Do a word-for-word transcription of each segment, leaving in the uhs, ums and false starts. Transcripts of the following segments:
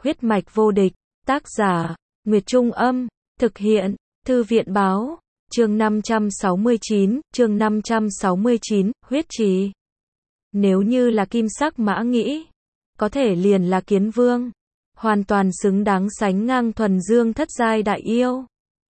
Huyết mạch vô địch, tác giả, Nguyệt Trung Âm, thực hiện, Thư viện Báo, chương năm trăm sáu mươi chín, chương năm trăm sáu mươi chín, huyết trì. Nếu như là kim sắc mã nghĩ, có thể liền là kiến vương, hoàn toàn xứng đáng sánh ngang thuần dương thất giai đại yêu.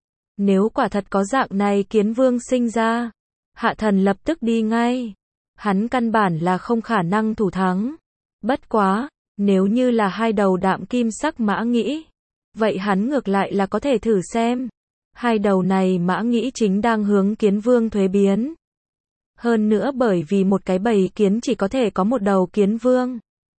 Nếu quả thật có dạng này kiến vương sinh ra, Hạ Thần lập tức đi ngay. Hắn căn bản là không khả năng thủ thắng. Bất quá, nếu như là hai đầu đạm kim sắc mã nghĩ, vậy hắn ngược lại là có thể thử xem. Hai đầu này mã nghĩ chính đang hướng kiến vương thuế biến. Hơn nữa bởi vì một cái bầy kiến chỉ có thể có một đầu kiến vương.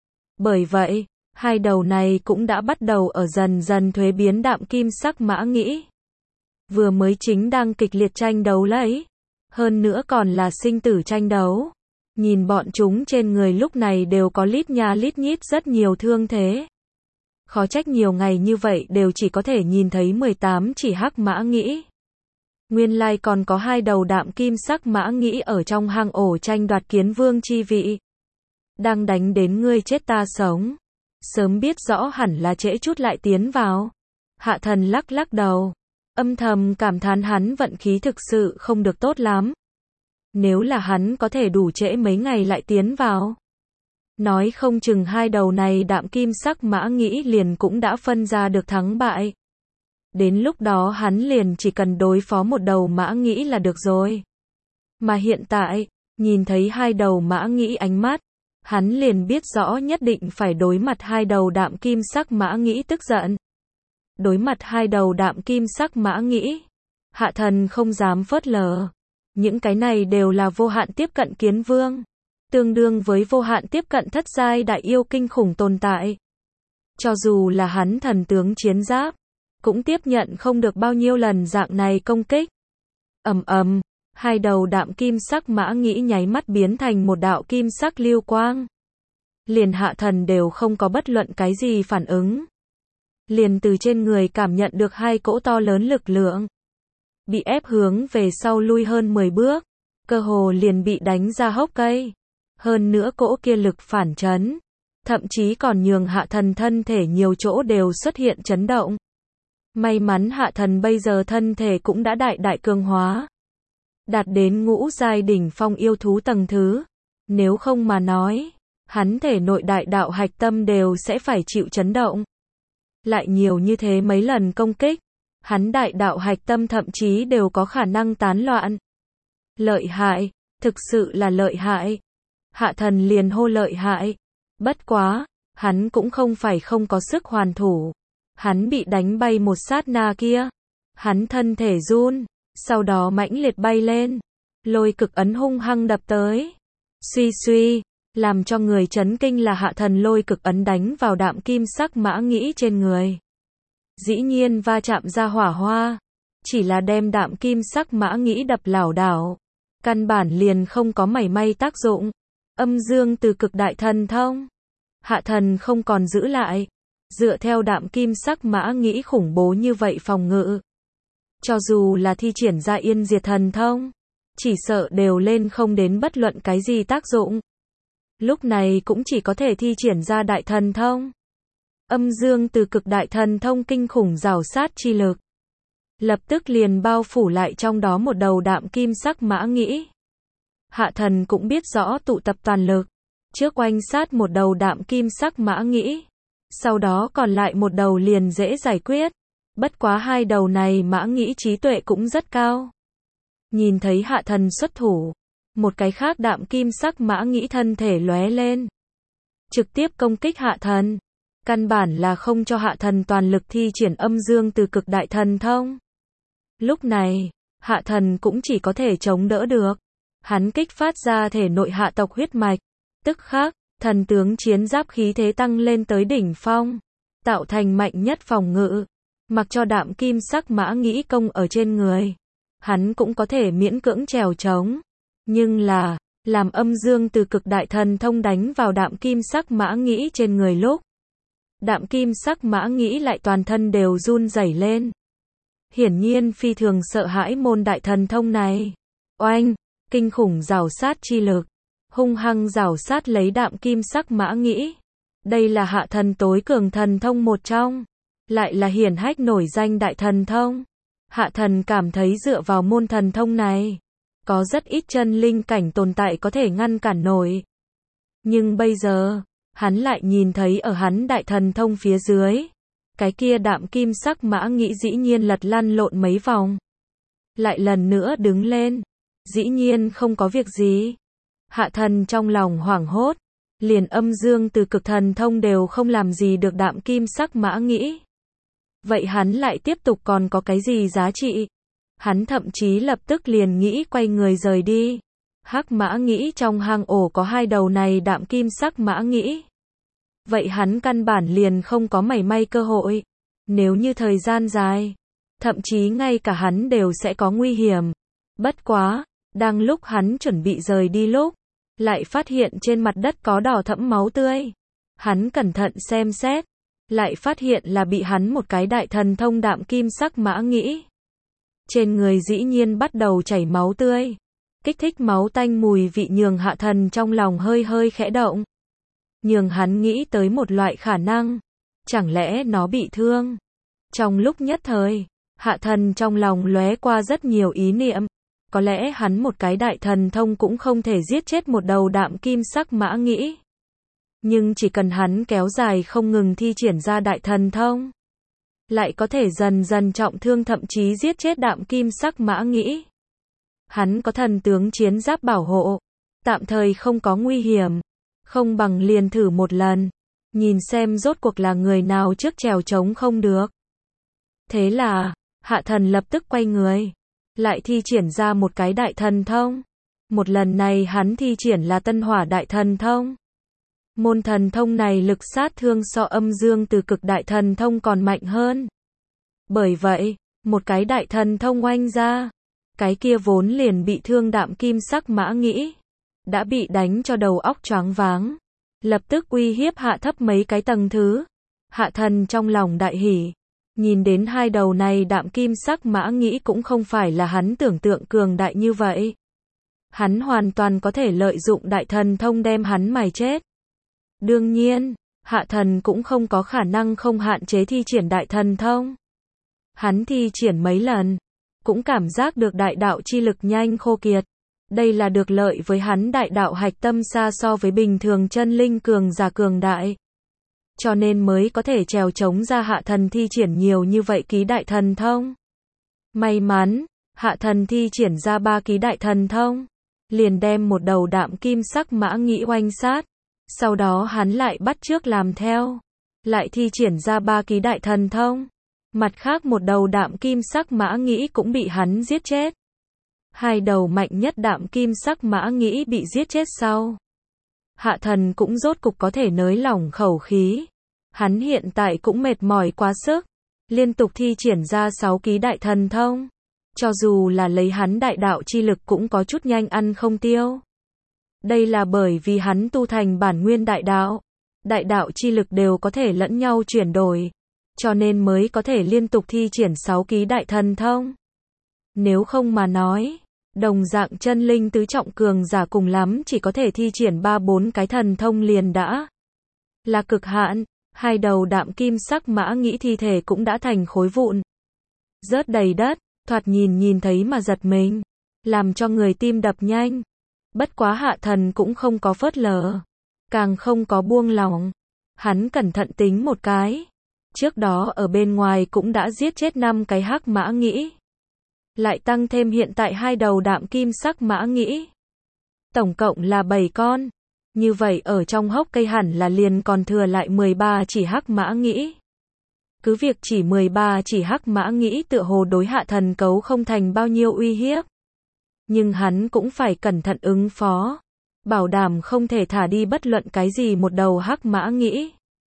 Bởi vậy, hai đầu này cũng đã bắt đầu ở dần dần thuế biến đạm kim sắc mã nghĩ. Vừa mới chính đang kịch liệt tranh đấu lấy. Hơn nữa còn là sinh tử tranh đấu. Nhìn bọn chúng trên người lúc này đều có lít nha lít nhít rất nhiều thương thế. Khó trách nhiều ngày như vậy đều chỉ có thể nhìn thấy mười tám chỉ hắc mã nghĩ. Nguyên lai còn có hai đầu đạm kim sắc mã nghĩ ở trong hang ổ tranh đoạt kiến vương chi vị. Đang đánh đến ngươi chết ta sống. Sớm biết rõ hẳn là trễ chút lại tiến vào. Hạ Thần lắc lắc đầu. Âm thầm cảm thán hắn vận khí thực sự không được tốt lắm. Nếu là hắn có thể đủ trễ mấy ngày lại tiến vào. Nói không chừng hai đầu này đạm kim sắc mã nghĩ liền cũng đã phân ra được thắng bại. Đến lúc đó hắn liền chỉ cần đối phó một đầu mã nghĩ là được rồi. Mà hiện tại, nhìn thấy hai đầu mã nghĩ ánh mắt, hắn liền biết rõ nhất định phải đối mặt hai đầu đạm kim sắc mã nghĩ tức giận. Đối mặt hai đầu đạm kim sắc mã nghĩ, Hạ Thần không dám phớt lờ. Những cái này đều là vô hạn tiếp cận kiến vương, tương đương với vô hạn tiếp cận thất giai đại yêu kinh khủng tồn tại. Cho dù là hắn thần tướng chiến giáp, cũng tiếp nhận không được bao nhiêu lần dạng này công kích. Ầm ầm, hai đầu đạm kim sắc mã nghĩ nháy mắt biến thành một đạo kim sắc lưu quang. Liền Hạ Thần đều không có bất luận cái gì phản ứng. Liền từ trên người cảm nhận được hai cỗ to lớn lực lượng. Bị ép hướng về sau lui hơn mười bước, cơ hồ liền bị đánh ra hốc cây. Hơn nữa cỗ kia lực phản chấn, thậm chí còn nhường Hạ Thần thân thể nhiều chỗ đều xuất hiện chấn động. May mắn Hạ Thần bây giờ thân thể cũng đã đại đại cường hóa, đạt đến ngũ giai đỉnh phong yêu thú tầng thứ. Nếu không mà nói, hắn thể nội đại đạo hạch tâm đều sẽ phải chịu chấn động. Lại nhiều như thế mấy lần công kích, hắn đại đạo hạch tâm thậm chí đều có khả năng tán loạn. Lợi hại, thực sự là lợi hại. Hạ Thần liền hô lợi hại. Bất quá, hắn cũng không phải không có sức hoàn thủ. Hắn bị đánh bay một sát na kia. Hắn thân thể run, sau đó mãnh liệt bay lên. Lôi cực ấn hung hăng đập tới. Suy suy, làm cho người chấn kinh là Hạ Thần lôi cực ấn đánh vào đạm kim sắc mã nghĩ trên người. Dĩ nhiên va chạm ra hỏa hoa, chỉ là đem đạm kim sắc mã nghĩ đập lảo đảo, căn bản liền không có mảy may tác dụng. Âm dương từ cực đại thần thông, Hạ Thần không còn giữ lại, dựa theo đạm kim sắc mã nghĩ khủng bố như vậy phòng ngự, cho dù là thi triển ra yên diệt thần thông, chỉ sợ đều lên không đến bất luận cái gì tác dụng. Lúc này cũng chỉ có thể thi triển ra đại thần thông. Âm dương từ cực đại thần thông kinh khủng rào sát chi lực. Lập tức liền bao phủ lại trong đó một đầu đạm kim sắc mã nghĩ. Hạ Thần cũng biết rõ tụ tập toàn lực. Trước oanh sát một đầu đạm kim sắc mã nghĩ. Sau đó còn lại một đầu liền dễ giải quyết. Bất quá hai đầu này mã nghĩ trí tuệ cũng rất cao. Nhìn thấy Hạ Thần xuất thủ. Một cái khác đạm kim sắc mã nghĩ thân thể lóe lên. Trực tiếp công kích Hạ Thần. Căn bản là không cho Hạ Thần toàn lực thi triển âm dương từ cực đại thần thông. Lúc này, Hạ Thần cũng chỉ có thể chống đỡ được. Hắn kích phát ra thể nội hạ tộc huyết mạch. Tức khắc, thần tướng chiến giáp khí thế tăng lên tới đỉnh phong. Tạo thành mạnh nhất phòng ngự. Mặc cho đạm kim sắc mã nghĩ công ở trên người. Hắn cũng có thể miễn cưỡng trèo trống. Nhưng là, làm âm dương từ cực đại thần thông đánh vào đạm kim sắc mã nghĩ trên người lúc. Đạm kim sắc mã nghĩ lại toàn thân đều run rẩy lên. Hiển nhiên phi thường sợ hãi môn đại thần thông này. Oanh, kinh khủng rào sát chi lực, hung hăng rào sát lấy đạm kim sắc mã nghĩ. Đây là hạ thần tối cường thần thông một trong, lại là hiển hách nổi danh đại thần thông. Hạ thần cảm thấy dựa vào môn thần thông này, có rất ít chân linh cảnh tồn tại có thể ngăn cản nổi. Nhưng bây giờ, hắn lại nhìn thấy ở hắn đại thần thông phía dưới, cái kia đạm kim sắc mã nghĩ dĩ nhiên lật lăn lộn mấy vòng. Lại lần nữa đứng lên, dĩ nhiên không có việc gì. Hạ thần trong lòng hoảng hốt, liền âm dương từ cực thần thông đều không làm gì được đạm kim sắc mã nghĩ. Vậy hắn lại tiếp tục còn có cái gì giá trị? Hắn thậm chí lập tức liền nghĩ quay người rời đi. Hắc mã nghĩ trong hang ổ có hai đầu này đạm kim sắc mã nghĩ. Vậy hắn căn bản liền không có mảy may cơ hội. Nếu như thời gian dài, thậm chí ngay cả hắn đều sẽ có nguy hiểm. Bất quá, đang lúc hắn chuẩn bị rời đi lúc, lại phát hiện trên mặt đất có đỏ thẫm máu tươi. Hắn cẩn thận xem xét, lại phát hiện là bị hắn một cái đại thần thông đạm kim sắc mã nghĩ. Trên người dĩ nhiên bắt đầu chảy máu tươi. Kích thích máu tanh mùi vị nhường hạ thần trong lòng hơi hơi khẽ động. Nhường hắn nghĩ tới một loại khả năng. Chẳng lẽ nó bị thương? Trong lúc nhất thời, hạ thần trong lòng lóe qua rất nhiều ý niệm. Có lẽ hắn một cái đại thần thông cũng không thể giết chết một đầu đạm kim sắc mã nghĩ. Nhưng chỉ cần hắn kéo dài không ngừng thi triển ra đại thần thông, lại có thể dần dần trọng thương thậm chí giết chết đạm kim sắc mã nghĩ. Hắn có thần tướng chiến giáp bảo hộ, tạm thời không có nguy hiểm, không bằng liền thử một lần, nhìn xem rốt cuộc là người nào trước trèo trống không được. Thế là, hạ thần lập tức quay người, lại thi triển ra một cái đại thần thông. Một lần này hắn thi triển là tân hỏa đại thần thông. Môn thần thông này lực sát thương so âm dương từ cực đại thần thông còn mạnh hơn. Bởi vậy, một cái đại thần thông oanh ra, cái kia vốn liền bị thương đạm kim sắc mã nghĩ, đã bị đánh cho đầu óc choáng váng, lập tức uy hiếp hạ thấp mấy cái tầng thứ. Hạ thần trong lòng đại hỉ, nhìn đến hai đầu này đạm kim sắc mã nghĩ cũng không phải là hắn tưởng tượng cường đại như vậy. Hắn hoàn toàn có thể lợi dụng đại thần thông đem hắn mài chết. Đương nhiên, hạ thần cũng không có khả năng không hạn chế thi triển đại thần thông. Hắn thi triển mấy lần, cũng cảm giác được đại đạo chi lực nhanh khô kiệt. Đây là được lợi với hắn đại đạo hạch tâm xa so với bình thường chân linh cường giả cường đại. Cho nên mới có thể trèo chống ra hạ thần thi triển nhiều như vậy ký đại thần thông. May mắn, hạ thần thi triển ra ba ký đại thần thông, liền đem một đầu đạm kim sắc mã nghĩ oanh sát. Sau đó hắn lại bắt chước làm theo, lại thi triển ra ba ký đại thần thông. Mặt khác một đầu đạm kim sắc mã nghĩ cũng bị hắn giết chết. Hai đầu mạnh nhất đạm kim sắc mã nghĩ bị giết chết sau. Hạ thần cũng rốt cục có thể nới lỏng khẩu khí. Hắn hiện tại cũng mệt mỏi quá sức, liên tục thi triển ra sáu ký đại thần thông. Cho dù là lấy hắn đại đạo chi lực cũng có chút nhanh ăn không tiêu. Đây là bởi vì hắn tu thành bản nguyên đại đạo. Đại đạo chi lực đều có thể lẫn nhau chuyển đổi. Cho nên mới có thể liên tục thi triển sáu ký đại thần thông. Nếu không mà nói, đồng dạng chân linh tứ trọng cường giả cùng lắm chỉ có thể thi triển ba bốn cái thần thông liền đã là cực hạn. Hai đầu đạm kim sắc mã nghĩ thi thể cũng đã thành khối vụn, rớt đầy đất, thoạt nhìn nhìn thấy mà giật mình, làm cho người tim đập nhanh. Bất quá hạ thần cũng không có phớt lờ, càng không có buông lỏng. Hắn cẩn thận tính một cái, trước đó ở bên ngoài cũng đã giết chết năm cái hắc mã nghĩ, lại tăng thêm hiện tại hai đầu đạm kim sắc mã nghĩ, tổng cộng là bảy con. Như vậy ở trong hốc cây hẳn là liền còn thừa lại mười ba chỉ hắc mã nghĩ. Cứ việc chỉ mười ba chỉ hắc mã nghĩ tựa hồ đối hạ thần cấu không thành bao nhiêu uy hiếp. Nhưng hắn cũng phải cẩn thận ứng phó, bảo đảm không thể thả đi bất luận cái gì một đầu hắc mã nghĩ.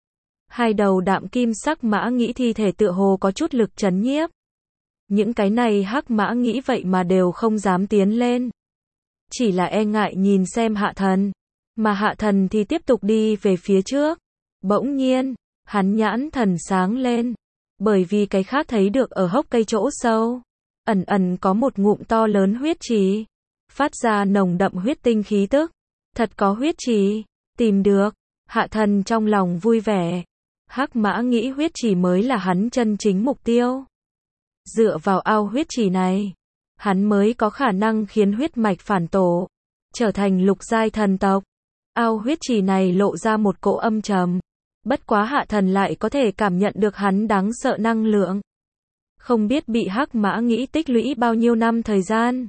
Hai đầu đạm kim sắc mã nghĩ thi thể tựa hồ có chút lực chấn nhiếp. Những cái này hắc mã nghĩ vậy mà đều không dám tiến lên. Chỉ là e ngại nhìn xem hạ thần. Mà hạ thần thì tiếp tục đi về phía trước. Bỗng nhiên, hắn nhãn thần sáng lên. Bởi vì cái khác thấy được ở hốc cây chỗ sâu, ẩn ẩn có một ngụm to lớn huyết trì, phát ra nồng đậm huyết tinh khí tức. Thật có huyết trì, tìm được. Hạ thần trong lòng vui vẻ. Hắc mã nghĩ huyết chỉ mới là hắn chân chính mục tiêu. Dựa vào ao huyết chỉ này, hắn mới có khả năng khiến huyết mạch phản tổ, trở thành lục giai thần tộc. Ao huyết chỉ này lộ ra một cỗ âm trầm. Bất quá hạ thần lại có thể cảm nhận được hắn đáng sợ năng lượng. Không biết bị hắc mã nghĩ tích lũy bao nhiêu năm thời gian.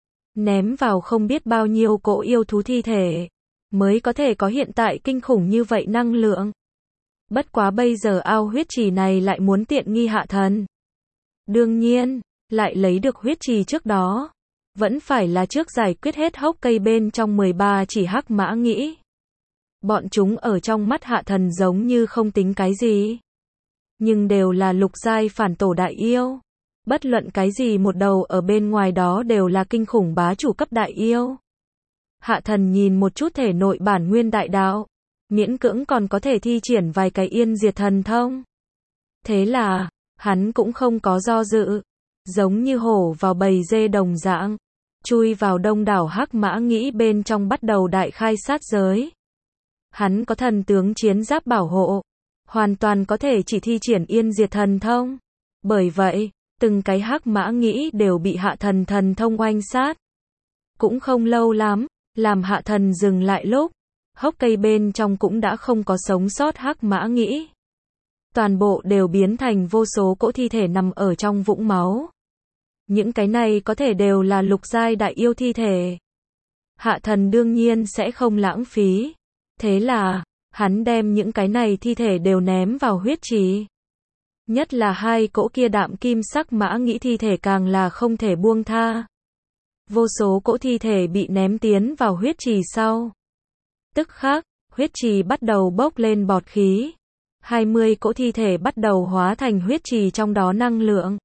Ném vào không biết bao nhiêu cỗ yêu thú thi thể. Mới có thể có hiện tại kinh khủng như vậy năng lượng. Bất quá bây giờ ao huyết trì này lại muốn tiện nghi hạ thần. Đương nhiên, lại lấy được huyết trì trước đó. Vẫn phải là trước giải quyết hết hốc cây bên trong mười ba chỉ hắc mã nghĩ. Bọn chúng ở trong mắt hạ thần giống như không tính cái gì. Nhưng đều là lục giai phản tổ đại yêu. Bất luận cái gì một đầu ở bên ngoài đó đều là kinh khủng bá chủ cấp đại yêu. Hạ thần nhìn một chút thể nội bản nguyên đại đạo. Miễn cưỡng còn có thể thi triển vài cái yên diệt thần thông. Thế là, hắn cũng không có do dự. Giống như hổ vào bầy dê đồng dạng. Chui vào đông đảo hắc mã nghĩ bên trong bắt đầu đại khai sát giới. Hắn có thần tướng chiến giáp bảo hộ. Hoàn toàn có thể chỉ thi triển yên diệt thần thông. Bởi vậy, từng cái hắc mã nghĩ đều bị hạ thần thần thông oanh sát. Cũng không lâu lắm, làm hạ thần dừng lại lúc. Hốc cây bên trong cũng đã không có sống sót hắc mã nghĩ. Toàn bộ đều biến thành vô số cỗ thi thể nằm ở trong vũng máu. Những cái này có thể đều là lục giai đại yêu thi thể. Hạ thần đương nhiên sẽ không lãng phí. Thế là, hắn đem những cái này thi thể đều ném vào huyết trì. Nhất là hai cỗ kia đạm kim sắc mã nghĩ thi thể càng là không thể buông tha. Vô số cỗ thi thể bị ném tiến vào huyết trì sau. Tức khắc, huyết trì bắt đầu bốc lên bọt khí. hai mươi cỗ thi thể bắt đầu hóa thành huyết trì trong đó năng lượng.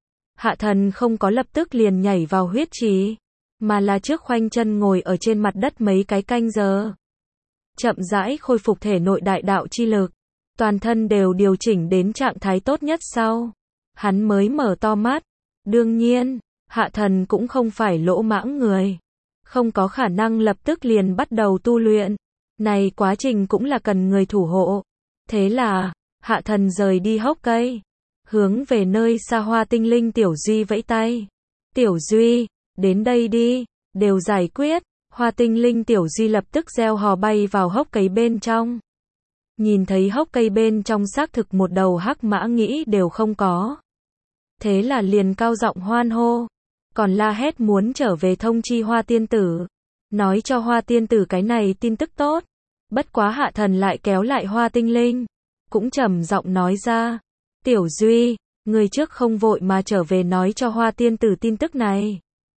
Hạ thần không có lập tức liền nhảy vào huyết trì, mà là trước khoanh chân ngồi ở trên mặt đất mấy cái canh giờ. Chậm rãi khôi phục thể nội đại đạo chi lực. Toàn thân đều điều chỉnh đến trạng thái tốt nhất sau. Hắn mới mở to mắt. Đương nhiên, hạ thần cũng không phải lỗ mãng người. Không có khả năng lập tức liền bắt đầu tu luyện. Này quá trình cũng là cần người thủ hộ. Thế là, hạ thần rời đi hốc cây. Hướng về nơi xa Hoa Tinh Linh Tiểu Duy vẫy tay. Tiểu Duy, đến đây đi, đều giải quyết. Hoa Tinh Linh Tiểu Duy lập tức gieo hò bay vào hốc cây bên trong. Nhìn thấy hốc cây bên trong xác thực một đầu hắc mã nghĩ đều không có. Thế là liền cao giọng hoan hô. Còn la hét muốn trở về thông chi Hoa Tiên Tử. Nói cho Hoa Tiên Tử cái này tin tức tốt. Bất quá hạ thần lại kéo lại Hoa Tinh Linh. Cũng trầm giọng nói ra. Tiểu Duy, người trước không vội mà trở về nói cho Hoa Tiên Tử tin tức này.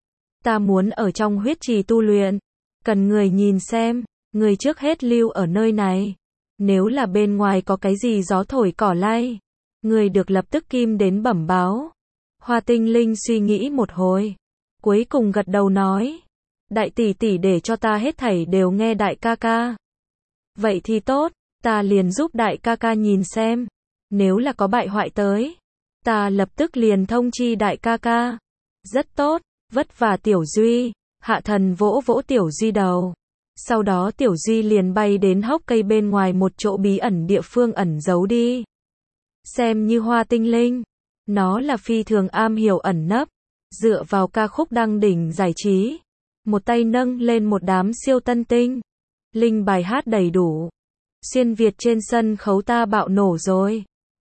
Ta muốn ở trong huyết trì tu luyện. Cần người nhìn xem, người trước hết lưu ở nơi này. Nếu là bên ngoài có cái gì gió thổi cỏ lay, người được lập tức kim đến bẩm báo. Hoa Tinh Linh suy nghĩ một hồi, cuối cùng gật đầu nói. Đại tỷ tỷ để cho ta hết thảy đều nghe đại ca ca. Vậy thì tốt, ta liền giúp đại ca ca nhìn xem. Nếu là có bại hoại tới, ta lập tức liền thông chi đại ca ca. Rất tốt, vất vả Tiểu Duy. Hạ thần vỗ vỗ Tiểu Duy đầu. Sau đó Tiểu Duy liền bay đến hốc cây bên ngoài một chỗ bí ẩn địa phương ẩn giấu đi. Xem như Hoa Tinh Linh, nó là phi thường am hiểu ẩn nấp, dựa vào ca khúc đăng đỉnh giải trí. Một tay nâng lên một đám siêu tân tinh. Linh bài hát đầy đủ. Xuyên Việt trên sân khấu ta bạo nổ rồi.